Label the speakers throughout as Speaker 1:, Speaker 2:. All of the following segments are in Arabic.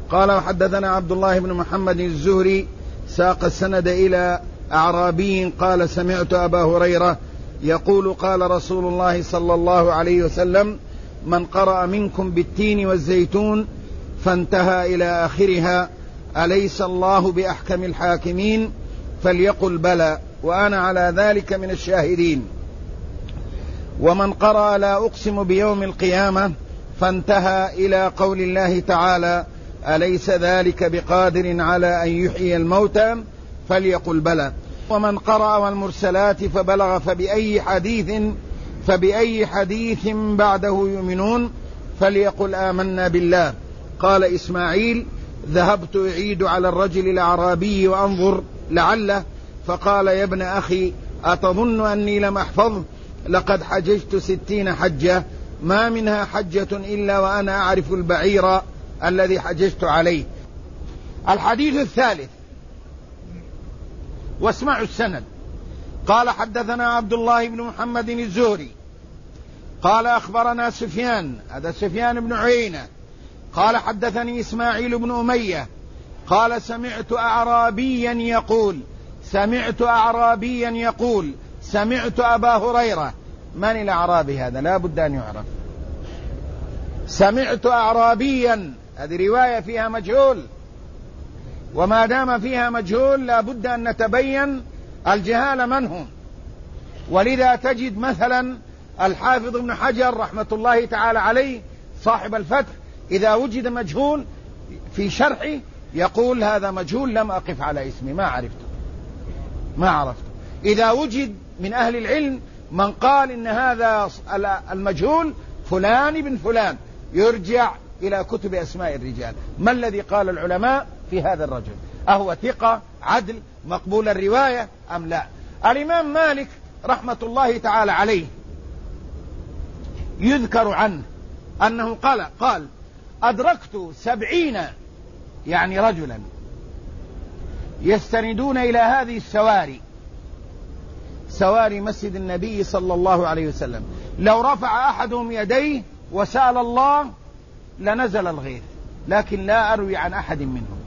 Speaker 1: قال وحدثنا عبد الله بن محمد الزهري ساق السند إلى أعرابي قال سمعت أبا هريرة يقول قال رسول الله صلى الله عليه وسلم من قرأ منكم بالتين والزيتون فانتهى إلى آخرها أليس الله بأحكم الحاكمين فليقل بلى وأنا على ذلك من الشاهدين. ومن قرأ لا أقسم بيوم القيامة فانتهى إلى قول الله تعالى أليس ذلك بقادر على أن يحيي الموتى فليقل بلى. ومن قرأ والمرسلات فبلغ فبأي حديث بعده يؤمنون فليقل آمنا بالله. قال إسماعيل ذهبت أعيد على الرجل الأعرابي وأنظر لعله فقال يا ابن أخي أتظن أني لم أحفظ لقد حججت 60 حجة ما منها حجة إلا وأنا أعرف البعير الذي حججت عليه. الحديث الثالث واسمعوا السند. قال حدثنا عبد الله بن محمد الزهري قال أخبرنا سفيان هذا سفيان بن عيينة قال حدثني إسماعيل بن أمية قال سمعت أعرابيا يقول سمعت أبا هريرة. من الأعرابي هذا؟ لا بد أن يعرف. سمعت أعرابيا هذه رواية فيها مجهول، وما دام فيها مجهول لا بد أن نتبين الجهال من هم. ولذا تجد مثلا الحافظ ابن حجر رحمة الله تعالى عليه صاحب الفتح إذا وجد مجهول في شرحه يقول هذا مجهول لم أقف على اسمه ما عرفته. إذا وجد من أهل العلم من قال إن هذا المجهول فلان بن فلان يرجع إلى كتب أسماء الرجال. ما الذي قال العلماء في هذا الرجل؟ أهو ثقة عدل مقبول الرواية أم لا؟ الإمام مالك رحمة الله تعالى عليه يذكر عنه أنه قال أدركت 70 يعني رجلا يستندون إلى هذه سواري مسجد النبي صلى الله عليه وسلم لو رفع أحدهم يديه وسأل الله لنزل الغيث، لكن لا أروي عن أحد منهم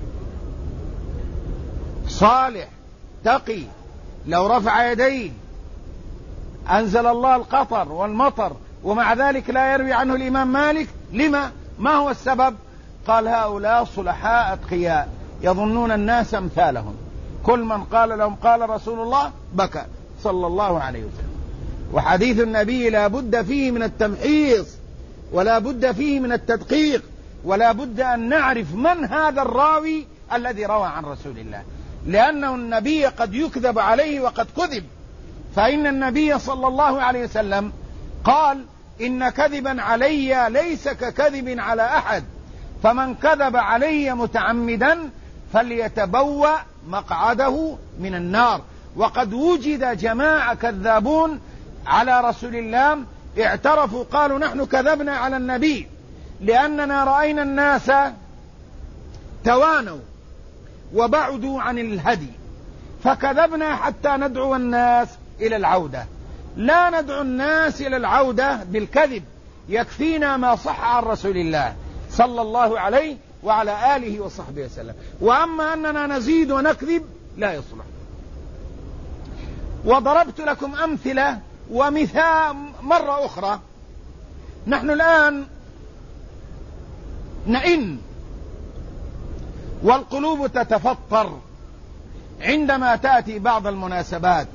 Speaker 1: صالح تقي لو رفع يديه أنزل الله القطر والمطر، ومع ذلك لا يروي عنه الإمام مالك. لما؟ ما هو السبب؟ قال هؤلاء صلحاء أتقياء يظنون الناس أمثالهم، كل من قال لهم قال رسول الله بكى صلى الله عليه وسلم. وحديث النبي لا بد فيه من التمحيص ولا بد فيه من التدقيق، ولا بد أن نعرف من هذا الراوي الذي روى عن رسول الله، لأنه النبي قد يكذب عليه وقد كذب. فإن النبي صلى الله عليه وسلم قال إن كذبا علي ليس ككذب على أحد، فمن كذب علي متعمدا فليتبوأ مقعده من النار. وقد وجد جماعة كذابون على رسول الله اعترفوا قالوا نحن كذبنا على النبي لأننا رأينا الناس توانوا وبعدوا عن الهدي فكذبنا حتى ندعو الناس إلى العودة. لا ندعو الناس إلى العودة بالكذب، يكفينا ما صح عن رسول الله صلى الله عليه وعلى آله وصحبه وسلم. وأما أننا نزيد ونكذب لا يصلح. وضربت لكم أمثلة ومثال مرة أخرى. نحن الآن نئن والقلوب تتفطر عندما تأتي بعض المناسبات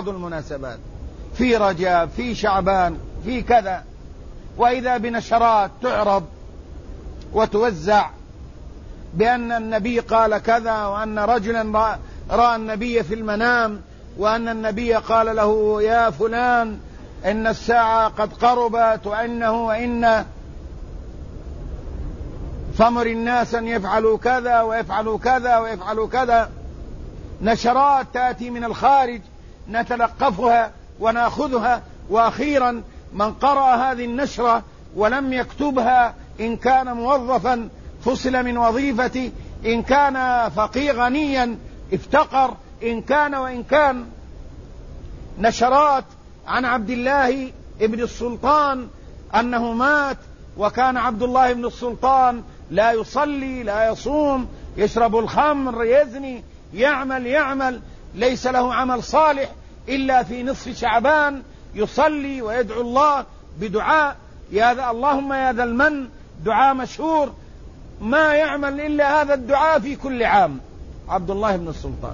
Speaker 1: في رجب في شعبان في كذا، وإذا بنشرات تعرض وتوزع بأن النبي قال كذا، وأن رجلا رأى النبي في المنام، وأن النبي قال له يا فلان إن الساعة قد قربت، وإن فمر الناس أن يفعلوا كذا ويفعلوا كذا ويفعلوا كذا. نشرات تأتي من الخارج نتلقفها ونأخذها، وأخيرا من قرأ هذه النشرة ولم يكتبها إن كان موظفا فصل من وظيفته، إن كان غنيا افتقر، إن كان نشرات عن عبد الله ابن السلطان أنه مات، وكان عبد الله بن السلطان لا يصلي، لا يصوم، يشرب الخمر، يزني، يعمل ليس له عمل صالح إلا في نصف شعبان يصلي ويدعو الله بدعاء اللهم يا ذا المن، دعاء مشهور، ما يعمل إلا هذا الدعاء في كل عام. عبد الله بن السلطان.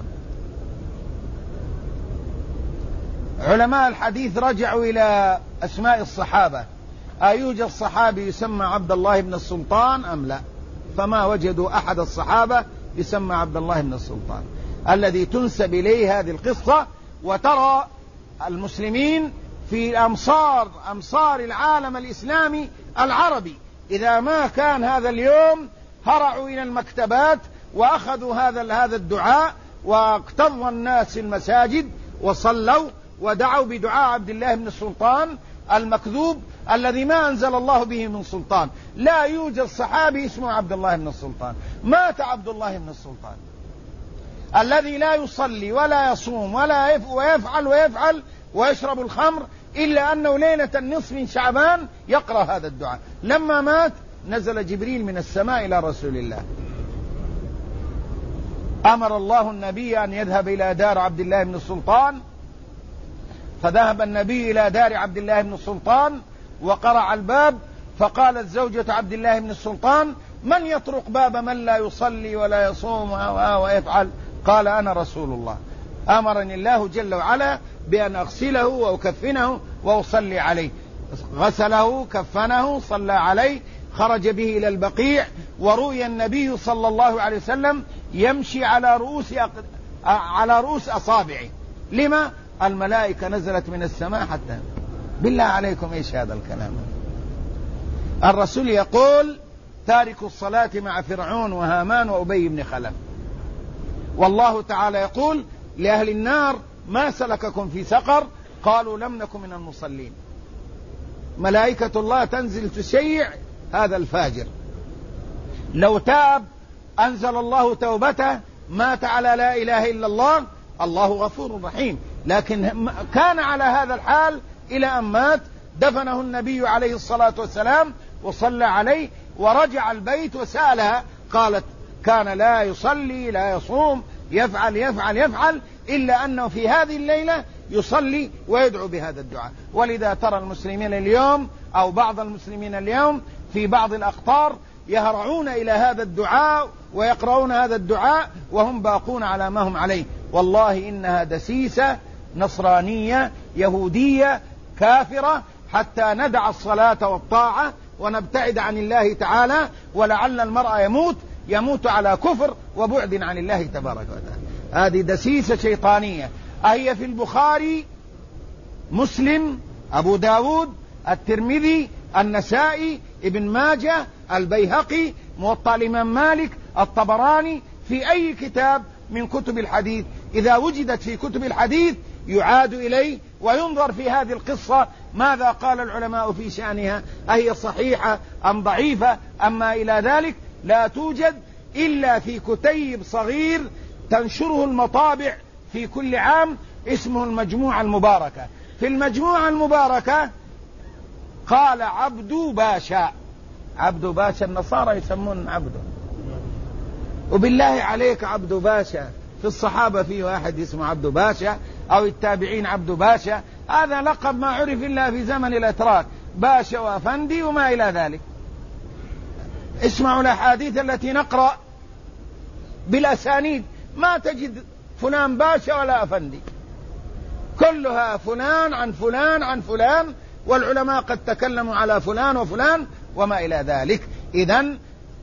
Speaker 1: علماء الحديث رجعوا إلى أسماء الصحابة، أيوجد صحابي يسمى عبد الله بن السلطان أم لا؟ فما وجدوا أحد الصحابة يسمى عبد الله بن السلطان الذي تنسب إليه هذه القصة. وترى المسلمين في أمصار العالم الإسلامي العربي إذا ما كان هذا اليوم هرعوا إلى المكتبات وأخذوا هذا الدعاء، واقتضى الناس المساجد وصلوا ودعوا بدعاء عبد الله بن السلطان المكذوب الذي ما أنزل الله به من سلطان. لا يوجد صحابي اسمه عبد الله بن السلطان. مات عبد الله بن السلطان الذي لا يصلي ولا يصوم ولا ويفعل ويشرب الخمر، إلا أنه ليلة النصف من شعبان يقرأ هذا الدعاء. لما مات نزل جبريل من السماء إلى رسول الله، أمر الله النبي أن يذهب إلى دار عبد الله بن السلطان، فذهب النبي إلى دار عبد الله بن السلطان وقرع الباب، فقالت زوجة عبد الله بن السلطان: من يطرق باب من لا يصلي ولا يصوم ويفعل؟ قال: أنا رسول الله، أمرني الله جل وعلا بأن أغسله وأكفنه وأصلي عليه. غسله، كفنه، صلى عليه، خرج به إلى البقيع، ورؤي النبي صلى الله عليه وسلم يمشي على رؤوس أصابعه. لما؟ الملائكة نزلت من السماء حتى. بالله عليكم إيش هذا الكلام؟ الرسول يقول: تارك الصلاة مع فرعون وهامان وأبي بن خلف. والله تعالى يقول لأهل النار: ما سلككم في سقر؟ قالوا: لم نكن من المصلين. ملائكة الله تنزل تشيع هذا الفاجر. لو تاب أنزل الله توبته، مات على لا إله إلا الله، الله غفور رحيم. لكن كان على هذا الحال إلى أن مات. دفنه النبي عليه الصلاة والسلام وصلى عليه، ورجع البيت وسألها، قالت: كان لا يصلي لا يصوم، يفعل إلا أنه في هذه الليلة يصلي ويدعو بهذا الدعاء. ولذا ترى المسلمين اليوم أو بعض المسلمين اليوم في بعض الأقطار يهرعون إلى هذا الدعاء ويقرؤون هذا الدعاء وهم باقون على ما هم عليه. والله إنها دسيسة نصرانية يهودية كافرة، حتى ندع الصلاة والطاعة ونبتعد عن الله تعالى. ولعل المرء يموت على كفر وبعد عن الله تبارك وتعالى. هذه دسيسة شيطانية. أهي في البخاري، مسلم، أبو داود، الترمذي، النسائي، ابن ماجه، البيهقي، موطأ الإمام مالك، الطبراني، في أي كتاب من كتب الحديث. إذا وجدت في كتب الحديث يعاد إليه وينظر في هذه القصة ماذا قال العلماء في شأنها، أهي صحيحة أم ضعيفة. أما إلى ذلك لا توجد إلا في كتيب صغير تنشره المطابع في كل عام اسمه المجموعة المباركة. في المجموعة المباركة قال عبد باشا، النصارى يسمون عبده. وبالله عليك عبد باشا، في الصحابة فيه واحد اسمه عبد باشا، أو التابعين عبد باشا. هذا لقب ما عرف إلا في زمن الأتراك، باشا وأفندي وما إلى ذلك. اسمعوا الأحاديث التي نقرأ بالأسانيد، ما تجد فلان باشا ولا أفندي، كلها فلان عن فلان عن فلان، والعلماء قد تكلموا على فلان وفلان وما إلى ذلك. إذن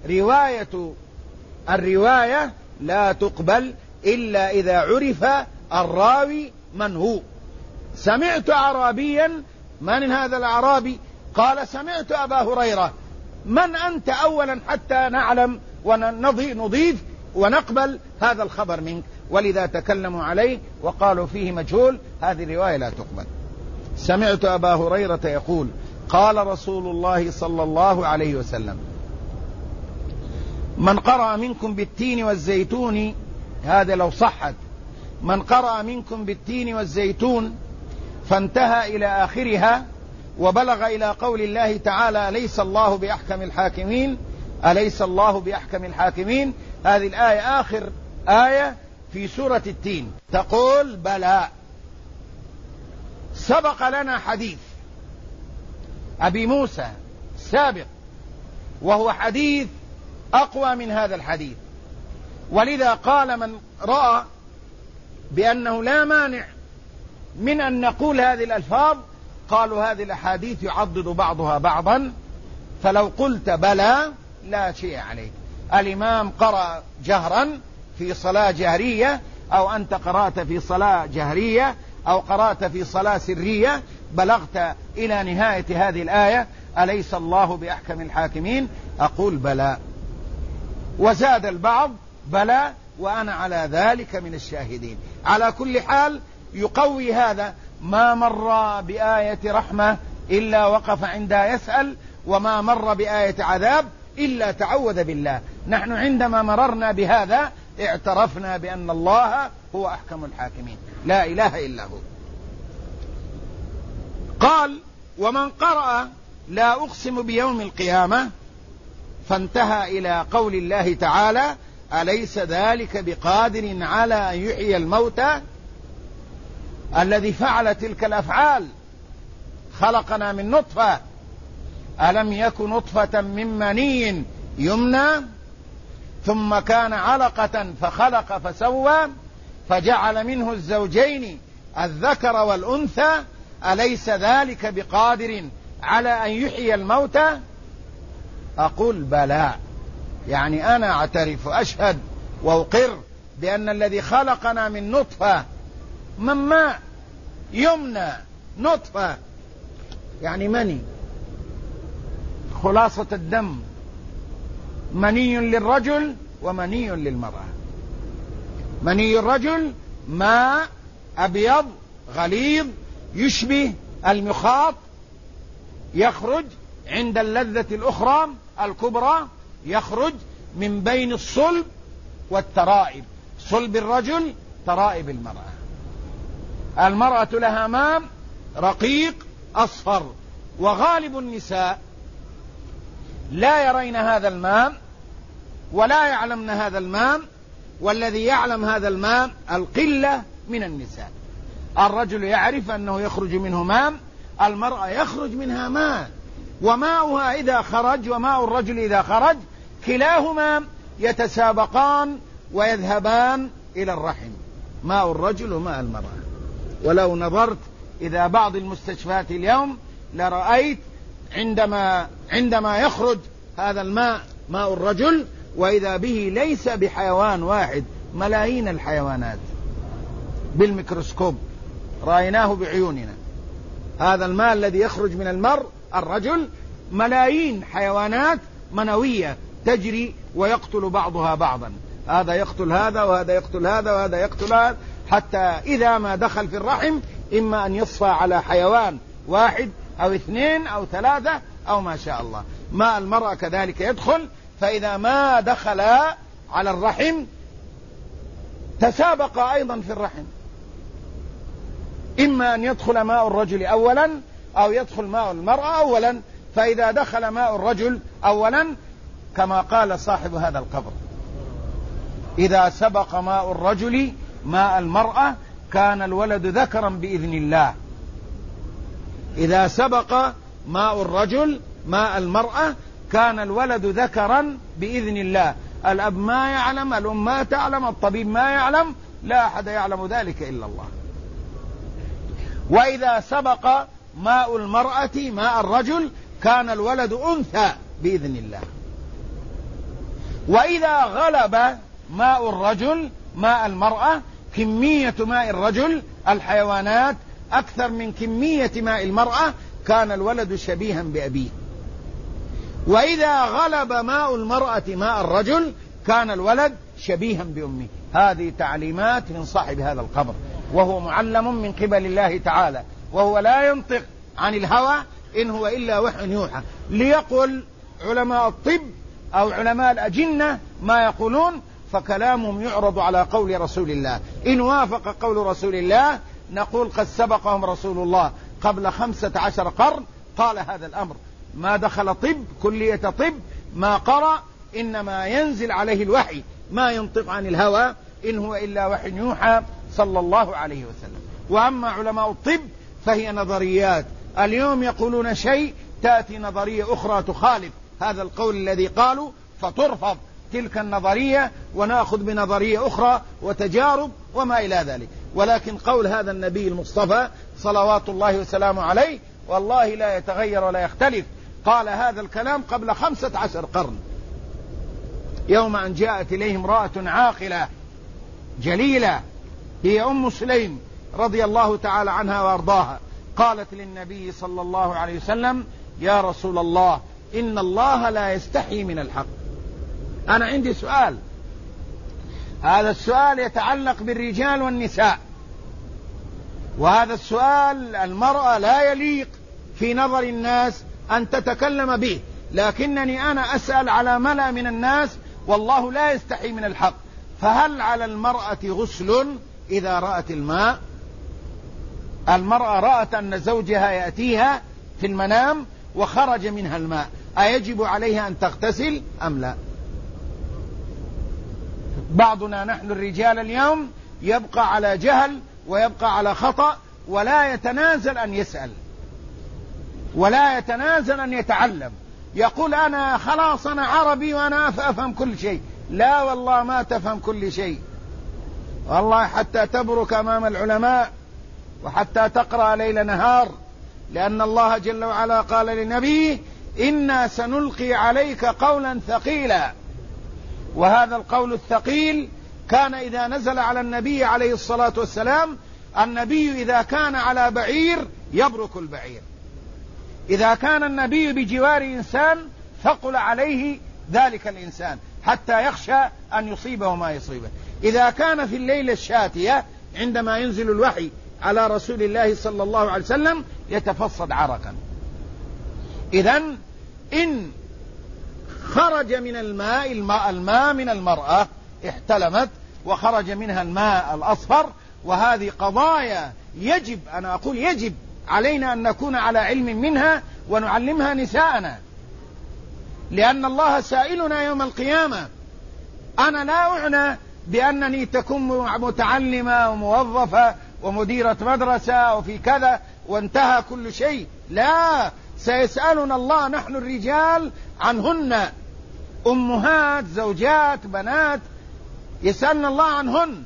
Speaker 1: الرواية لا تقبل إلا إذا عرف الراوي من هو. سمعت أعرابيا، من هذا الأعرابي؟ قال: سمعت أبا هريرة. من أنت أولا حتى نعلم ونضيف ونقبل هذا الخبر منك؟ ولذا تكلموا عليه وقالوا فيه مجهول. هذه رواية لا تقبل. سمعت أبا هريرة يقول: قال رسول الله صلى الله عليه وسلم: من قرأ منكم بالتين والزيتون، هذا لو صحت، من قرأ منكم بالتين والزيتون فانتهى إلى آخرها وبلغ إلى قول الله تعالى: ليس الله بأحكم الحاكمين، أليس الله بأحكم الحاكمين. هذه الآية آخر آية في سورة التين، تقول بلى. سبق لنا حديث أبي موسى سابق، وهو حديث أقوى من هذا الحديث، ولذا قال من رأى بأنه لا مانع من أن نقول هذه الألفاظ، قالوا هذه الأحاديث يعضد بعضها بعضا، فلو قلت بلى لا شيء عليك. الإمام قرأ جهرا في صلاة جهرية، أو أنت قرأت في صلاة جهرية، أو قرأت في صلاة سرية، بلغت إلى نهاية هذه الآية أليس الله بأحكم الحاكمين، أقول بلى. وزاد البعض بلى وأنا على ذلك من الشاهدين. على كل حال يقوي هذا، ما مر بآية رحمة إلا وقف عندها يسأل، وما مر بآية عذاب إلا تعوذ بالله. نحن عندما مررنا بهذا اعترفنا بأن الله هو أحكم الحاكمين، لا إله إلا هو. قال ومن قرأ لا أقسم بيوم القيامة، فانتهى إلى قول الله تعالى أليس ذلك بقادر على أن يحيي الموتى، الذي فعل تلك الأفعال. خلقنا من نطفة، ألم يك نطفة من مني يمنى، ثم كان علقة فخلق فسوى، فجعل منه الزوجين الذكر والأنثى، أليس ذلك بقادر على أن يحيي الموتى. أقول بلى، يعني أنا أعترف وأشهد وأقر بأن الذي خلقنا من نطفة، من ماء يمنى، نطفة يعني مني، خلاصة الدم، مني للرجل ومني للمرأة. مني الرجل ماء أبيض غليظ يشبه المخاط، يخرج عند اللذة الأخرى الكبرى، يخرج من بين الصلب والترائب، صلب الرجل ترائب المرأة. المرأة لها ماء رقيق أصفر، وغالب النساء لا يرين هذا الماء ولا يعلمن هذا الماء، والذي يعلم هذا الماء القلة من النساء. الرجل يعرف أنه يخرج منه ماء، المرأة يخرج منها ماء، وماؤها إذا خرج وماء الرجل إذا خرج كلاهما يتسابقان ويذهبان إلى الرحم، ماء الرجل وماء المرأة. ولو نظرت إذا بعض المستشفيات اليوم لرأيت عندما يخرج هذا الماء ماء الرجل، وإذا به ليس بحيوان واحد، ملايين الحيوانات بالميكروسكوب رأيناه بعيوننا. هذا الماء الذي يخرج من المرء الرجل ملايين حيوانات منوية تجري ويقتل بعضها بعضا، هذا يقتل هذا وهذا يقتل هذا وهذا يقتل هذا، حتى إذا ما دخل في الرحم إما أن يصفى على حيوان واحد أو اثنين أو ثلاثة أو ما شاء الله. ماء المرأة كذلك يدخل، فإذا ما دخل على الرحم تسابق أيضا في الرحم، إما أن يدخل ماء الرجل أولا أو يدخل ماء المرأة أولا. فإذا دخل ماء الرجل أولا كما قال صاحب هذا القبر إذا سبق ماء الرجل ماء المرأة كان الولد ذكرا بإذن الله. إذا سبق ماء الرجل ماء المرأة كان الولد ذكرا بإذن الله. الأب ما يعلم، الأم ما تعلم، الطبيب ما يعلم، لا أحد يعلم ذلك إلا الله. وإذا سبق ماء المرأة ماء الرجل كان الولد أنثى بإذن الله. وإذا غلب ماء الرجل ماء المرأة، كمية ماء الرجل الحيوانات أكثر من كمية ماء المرأة، كان الولد شبيها بأبيه. وإذا غلب ماء المرأة ماء الرجل كان الولد شبيها بأمه. هذه تعليمات من صاحب هذا القبر، وهو معلم من قبل الله تعالى، وهو لا ينطق عن الهوى إن هو إلا وحي يوحى. ليقل علماء الطب أو علماء الأجنة ما يقولون، فكلامهم يعرض على قول رسول الله. إن وافق قول رسول الله نقول قد سبقهم رسول الله قبل 15 قرن قال هذا الأمر. ما دخل طب كلية طب، ما قرأ إنما ينزل عليه الوحي، ما ينطق عن الهوى إن هو إلا وحي يوحى صلى الله عليه وسلم. وأما علماء الطب فهي نظريات، اليوم يقولون شيء تأتي نظرية أخرى تخالف هذا القول الذي قالوا، فترفض تلك النظرية ونأخذ بنظرية أخرى وتجارب وما إلى ذلك. ولكن قول هذا النبي المصطفى صلوات الله وسلامه عليه والله لا يتغير ولا يختلف. قال هذا الكلام قبل 15 قرن، يوم أن جاءت إليه امرأة عاقلة جليلة هي أم سليم رضي الله تعالى عنها وأرضاها، قالت للنبي صلى الله عليه وسلم: يا رسول الله، إن الله لا يستحي من الحق. أنا عندي سؤال، هذا السؤال يتعلق بالرجال والنساء، وهذا السؤال المرأة لا يليق في نظر الناس أن تتكلم به، لكنني أنا أسأل على ملأ من الناس والله لا يستحي من الحق. فهل على المرأة غسل إذا رأت الماء؟ المرأة رأت أن زوجها يأتيها في المنام وخرج منها الماء، أيجب عليها أن تغتسل أم لا؟ بعضنا نحن الرجال اليوم يبقى على جهل ويبقى على خطأ، ولا يتنازل أن يسأل ولا يتنازل أن يتعلم، يقول أنا خلاص أنا عربي وأنا أفهم كل شيء. لا والله ما تفهم كل شيء، والله حتى تبرك أمام العلماء وحتى تقرأ ليل نهار، لأن الله جل وعلا قال لنبيه: إنا سنلقي عليك قولا ثقيلا. وهذا القول الثقيل كان إذا نزل على النبي عليه الصلاة والسلام، النبي إذا كان على بعير يبرك البعير، إذا كان النبي بجوار إنسان ثقل عليه ذلك الإنسان حتى يخشى أن يصيبه ما يصيبه، إذا كان في الليلة الشاتية عندما ينزل الوحي على رسول الله صلى الله عليه وسلم يتفصد عرقا. إذن إن خرج من الماء من المرأة احتلمت وخرج منها الماء الأصفر، وهذه قضايا يجب، أنا أقول يجب علينا أن نكون على علم منها ونعلمها نساءنا، لأن الله سائلنا يوم القيامة. أنا لا أعنى بأنني تكون متعلمة وموظفة ومديرة مدرسة وفي كذا وانتهى كل شيء، لا، سيسألنا الله نحن الرجال عنهن، أمهات، زوجات، بنات، يسألنا الله عنهن،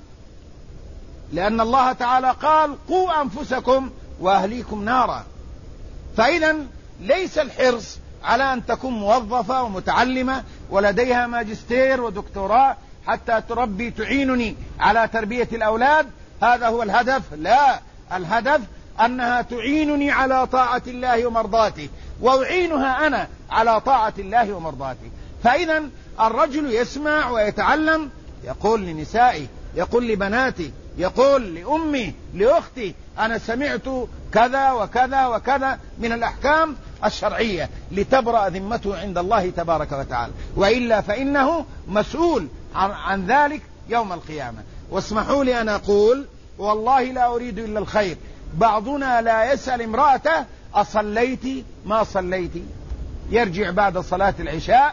Speaker 1: لأن الله تعالى قال: قوا أنفسكم وأهليكم نارا. فإذا ليس الحرص على أن تكون موظفة ومتعلمة ولديها ماجستير ودكتوراه حتى تربي تعينني على تربية الأولاد، هذا هو الهدف. لا، الهدف أنها تعينني على طاعة الله ومرضاته، وأعينها أنا على طاعة الله ومرضاته. فإذا الرجل يسمع ويتعلم، يقول لنسائه، يقول لبناتي، يقول لأمي، لأختي: أنا سمعت كذا وكذا وكذا من الأحكام الشرعية، لتبرأ ذمته عند الله تبارك وتعالى، وإلا فإنه مسؤول عن ذلك يوم القيامة. واسمحوا لي أن أقول والله لا أريد إلا الخير، بعضنا لا يسأل امرأته: أصليتي ما صليتي؟ يرجع بعد صلاة العشاء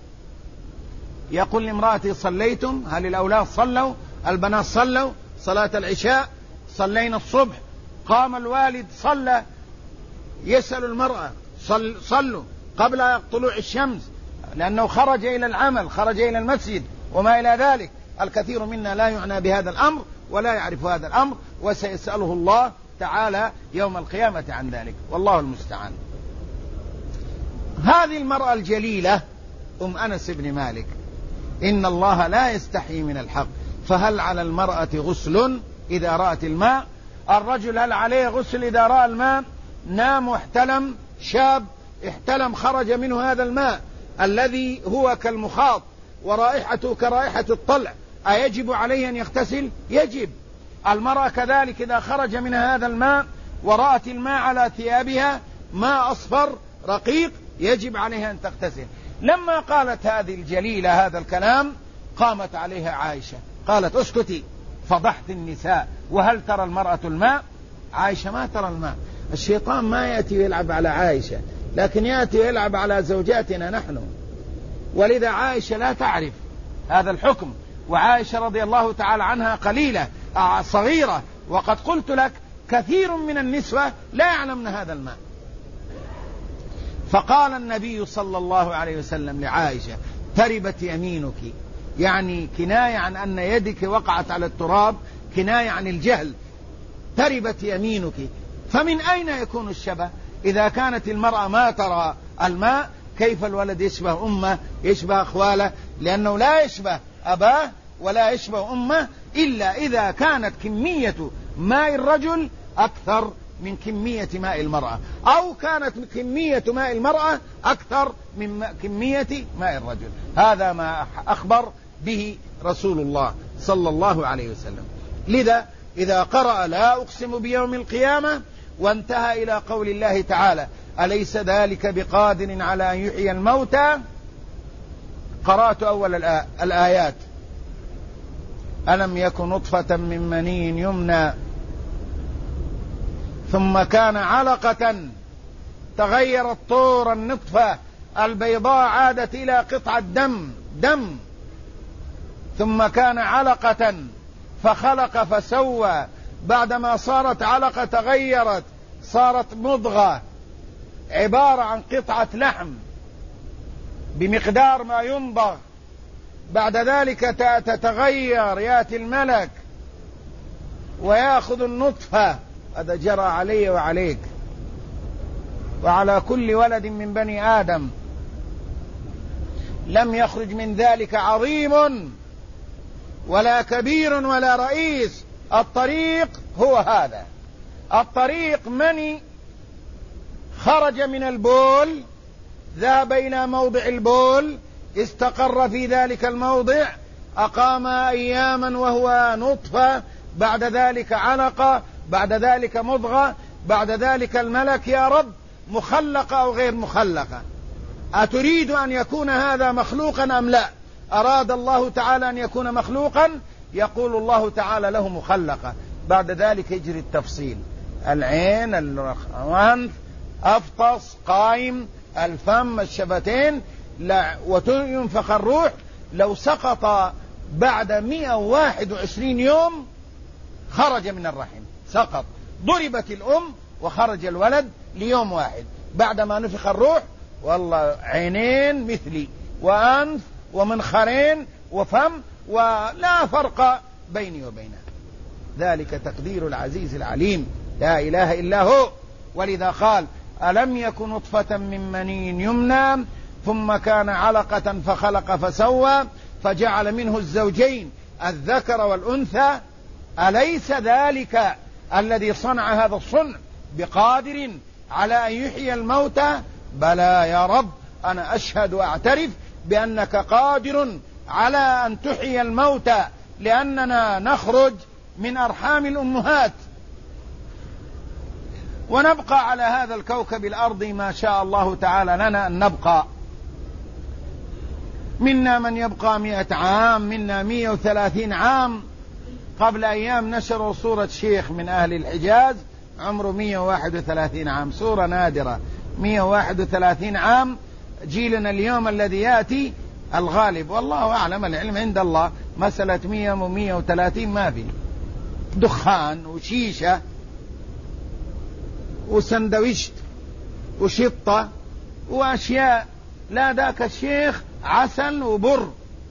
Speaker 1: يقول لامرأتي: صليتم؟ هل الأولاد صلوا؟ البنات صلوا صلاة العشاء؟ صلينا الصبح، قام الوالد صلى. يسأل المرأة: صلوا قبل طلوع الشمس، لأنه خرج إلى العمل، خرج إلى المسجد وما إلى ذلك. الكثير منا لا يعنى بهذا الأمر ولا يعرف هذا الأمر، وسيسأله الله تعالى يوم القيامة عن ذلك، والله المستعان. هذه المرأة الجليلة أم أنس بن مالك: إن الله لا يستحي من الحق، فهل على المرأة غسل إذا رأت الماء؟ الرجل هل عليه غسل إذا رأى الماء؟ نام واحتلم، شاب احتلم خرج منه هذا الماء الذي هو كالمخاط ورائحته كرائحة الطلع، أيجب عليه أن يغتسل؟ يجب. المرأة كذلك إذا خرج منها هذا الماء ورأت الماء على ثيابها ماء أصفر رقيق يجب عليها أن تغتسل. لما قالت هذه الجليلة هذا الكلام قامت عليها عائشة قالت: اسكتي، فضحت النساء، وهل ترى المرأة الماء؟ عائشة ما ترى الماء. الشيطان ما يأتي ويلعب على عائشة، لكن يأتي ويلعب على زوجاتنا نحن. ولذا عائشة لا تعرف هذا الحكم، وعائشة رضي الله تعالى عنها قليلة صغيرة، وقد قلت لك كثير من النسوة لا يعلمن هذا الماء. فقال النبي صلى الله عليه وسلم لعائشة: تربت يمينك، يعني كناية عن أن يدك وقعت على التراب، كناية عن الجهل. تربت يمينك. فمن أين يكون الشبه؟ إذا كانت المرأة ما ترى الماء، كيف الولد يشبه أمه يشبه أخواله؟ لأنه لا يشبه أباه ولا يشبه أمه إلا إذا كانت كمية ماء الرجل أكثر من كمية ماء المرأة، أو كانت كمية ماء المرأة أكثر من كمية ماء الرجل. هذا ما أخبر به رسول الله صلى الله عليه وسلم. لذا إذا قرأ لا أقسم بيوم القيامة وانتهى إلى قول الله تعالى: أليس ذلك بقادر على أن يحيي الموتى، قرأت أول الآيات: ألم يكن نطفة من مني يمنى ثم كان علقة تغيرت طور النطفة البيضاء عادت إلى قطعة دم ثم كان علقة فخلق فسوى، بعدما صارت علقة تغيرت صارت مضغة عبارة عن قطعة لحم بمقدار ما يمضغ، بعد ذلك تتغير، يأتي الملك ويأخذ النطفة. هذا جرى علي وعليك وعلى كل ولد من بني آدم، لم يخرج من ذلك عظيم ولا كبير ولا رئيس. الطريق هو هذا الطريق. من خرج من البول ذهب إلى موضع البول، استقر في ذلك الموضع، أقام أياما وهو نطفة، بعد ذلك علقة، بعد ذلك مضغة، بعد ذلك الملك: يا رب مخلقة أو غير مخلقة؟ أتريد أن يكون هذا مخلوقا أم لا؟ أراد الله تعالى أن يكون مخلوقا، يقول الله تعالى له مخلقة. بعد ذلك يجري التفصيل: العين، الأنف، أفطس، قائم، الفم، الشفتين، وينفخ الروح. لو سقط بعد 121 يوم خرج من الرحم، سقط، ضربت الأم وخرج الولد ليوم واحد بعدما نفخ الروح. والله عينين مثلي وأنف ومنخرين وفم، ولا فرق بيني وبينه. ذلك تقدير العزيز العليم، لا إله إلا هو. ولذا قال: ألم يكن نطفة من مني يمنى ثم كان علقة فخلق فسوى فجعل منه الزوجين الذكر والأنثى. أليس ذلك الذي صنع هذا الصنع بقادر على أن يحيي الموتى؟ بلى يا رب، أنا أشهد وأعترف بأنك قادر على أن تحيي الموتى، لأننا نخرج من أرحام الأمهات ونبقى على هذا الكوكب الأرض ما شاء الله تعالى لنا أن نبقى. منا من يبقى 100 عام، منا 130 عام. قبل أيام نشروا صورة شيخ من أهل الحجاز عمره 131 عام، صورة نادرة، 131 عام. جيلنا اليوم الذي يأتي الغالب والله أعلم، العلم عند الله، مسألة 100 و130 ما في، دخان وشيشة وسندويشت وشطة وأشياء. لا ذاك الشيخ عسل وبر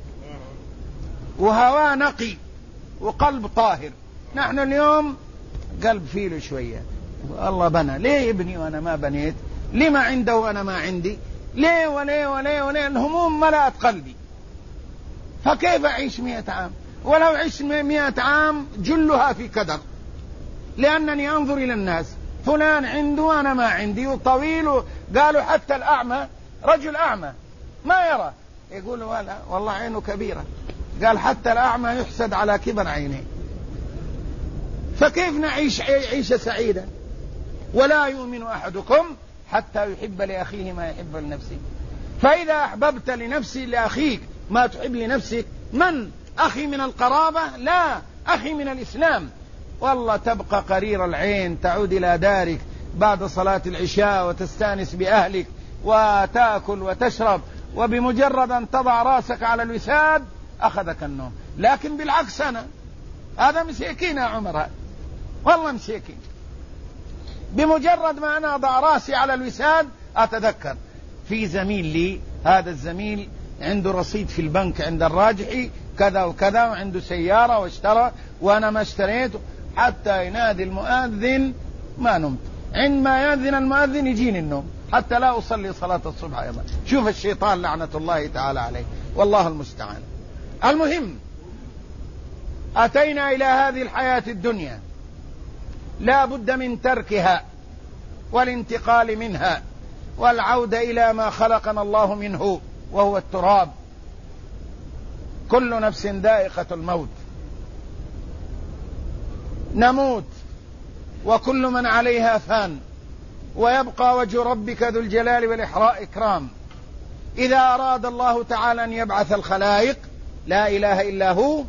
Speaker 1: وهواء نقي وقلب طاهر. نحن اليوم قلب فيله شوية. الله بنى، ليه يبني وأنا ما بنيت؟ ليه ما عنده وأنا ما عندي؟ ليه وليه وليه وليه؟ الهموم ملأت قلبي. فكيف أعيش 100 عام؟ ولو عشت 100 عام جلها في كدر، لأنني أنظر إلى الناس، فلان عنده وأنا ما عندي، وطويل. قالوا حتى الأعمى، رجل أعمى ما يرى، يقول والله عينه كبيرة. قال حتى الأعمى يحسد على كبر عينيه. فكيف نعيش عيشة سعيدة؟ ولا يؤمن أحدكم حتى يحب لأخيه ما يحب لنفسه. فإذا أحببت لنفسي لأخيك ما تحب لنفسك، من أخي من القرابة؟ لا، أخي من الإسلام. والله تبقى قرير العين، تعود إلى دارك بعد صلاة العشاء وتستانس بأهلك وتأكل وتشرب وبمجرد أن تضع راسك على الوساد أخذك النوم. لكن بالعكس أنا هذا مسيكين يا عمر، هذا والله مسيكين، بمجرد ما أنا أضع راسي على الوساد أتذكر في زميل لي، هذا الزميل عنده رصيد في البنك عند الراجحي كذا وكذا، وعنده سيارة واشترى وأنا ما اشتريت، حتى ينادي المؤذن ما نمت، عندما يأذن المؤذن يجيني النوم حتى لا أصلي صلاة الصبح أيضا. شوف الشيطان لعنة الله تعالى عليه، والله المستعان. المهم أتينا إلى هذه الحياة الدنيا لا بد من تركها والانتقال منها والعودة إلى ما خلقنا الله منه وهو التراب. كل نفس ذائقة الموت، نموت وكل من عليها فان، ويبقى وجه ربك ذو الجلال والإكرام. إذا أراد الله تعالى أن يبعث الخلائق لا إله إلا هو،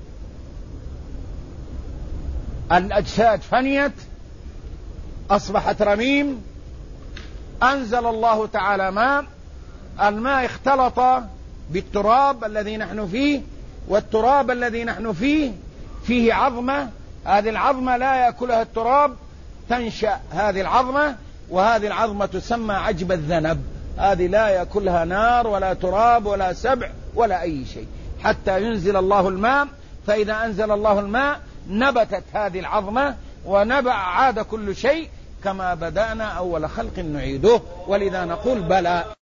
Speaker 1: الأجساد فنيت أصبحت رميم، أنزل الله تعالى ماء، الماء اختلط بالتراب الذي نحن فيه، والتراب الذي نحن فيه عظمة، هذه العظمة لا يأكلها التراب، تنشأ هذه العظمة، وهذه العظمة تسمى عجب الذنب، هذه لا يأكلها نار ولا تراب ولا سبع ولا أي شيء حتى ينزل الله الماء. فإذا أنزل الله الماء نبتت هذه العظمة ونبع، عاد كل شيء كما بدأنا أول خلق نعيده، ولذا نقول بلى.